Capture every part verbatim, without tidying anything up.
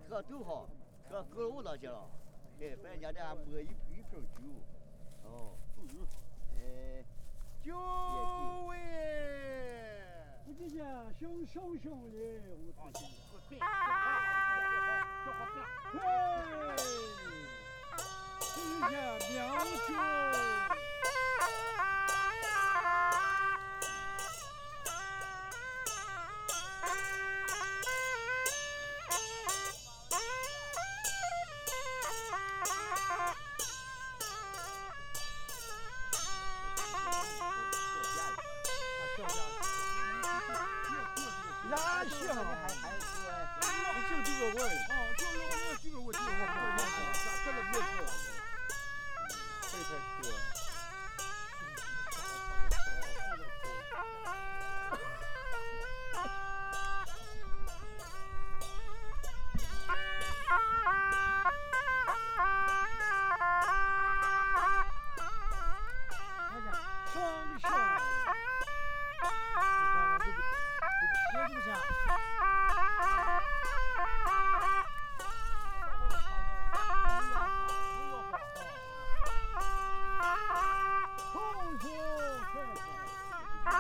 喝多好，喝够了我那去了，哎，反正家这摸一一瓶酒，哦，哎， 酒味， 我这下熊熊熊的，我操！ 对，这好吃。 嘿，这下妙酒。哪行？ 还还说， 你就这个味儿。 哦，就是我那这个我听过， 这个别说了， 这才吃。双手。喝不下。空手开开，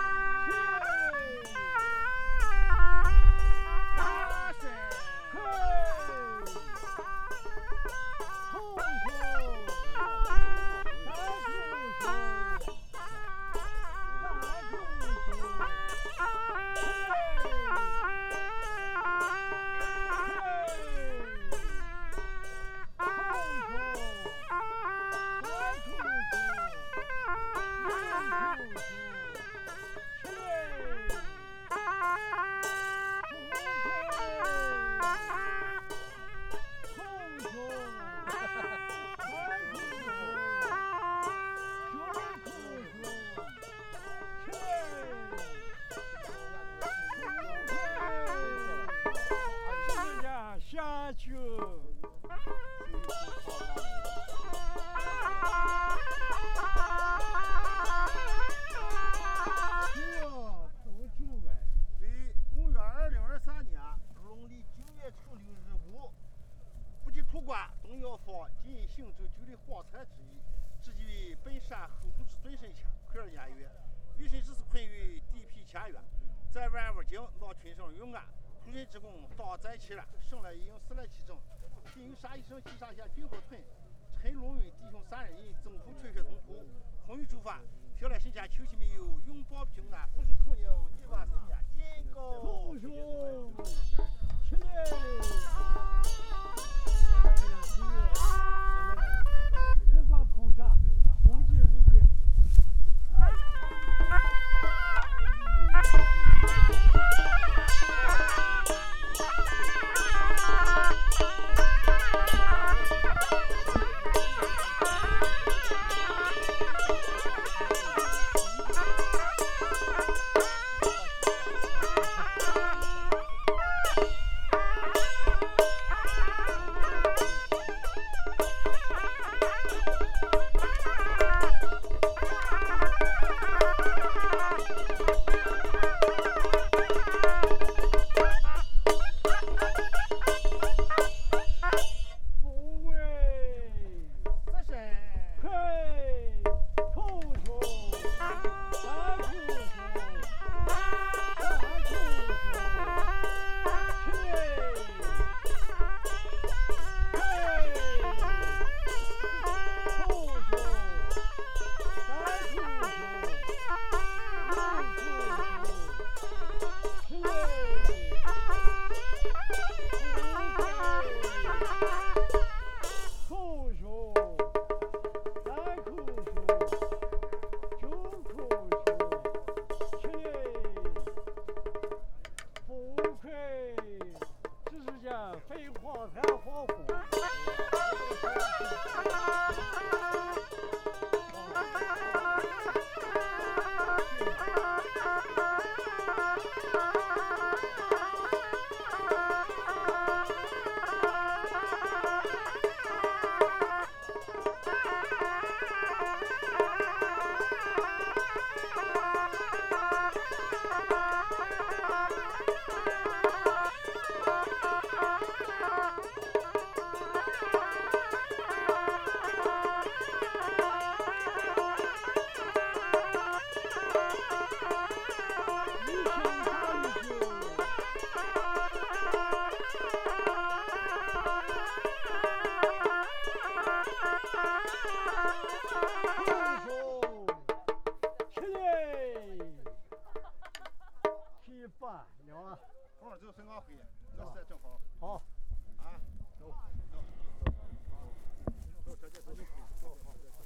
大声， 嘿，空手，大空手，大空手。下去。 为公元二零二三年农历九月初六日午，不及出关东药房进行周酒的荒残之意，至即为本山后土之尊神前，魁儿年月，余神之事困于地皮前缘，在万物经闹春生永安，土人之功当在其然，生来一应死来其正，贫有杀一生西沙县军后屯，陈龙云弟兄三人因征途垂血同途，空于诸犯，飘来神前求其没有，永保平安，福寿口宁，你万岁年金高。 空手，起来。不管碰啥，空进不去。 饭了了。 后儿就孙刚回，这是正好。 好。 啊，走走走，走，车接走，走好，走。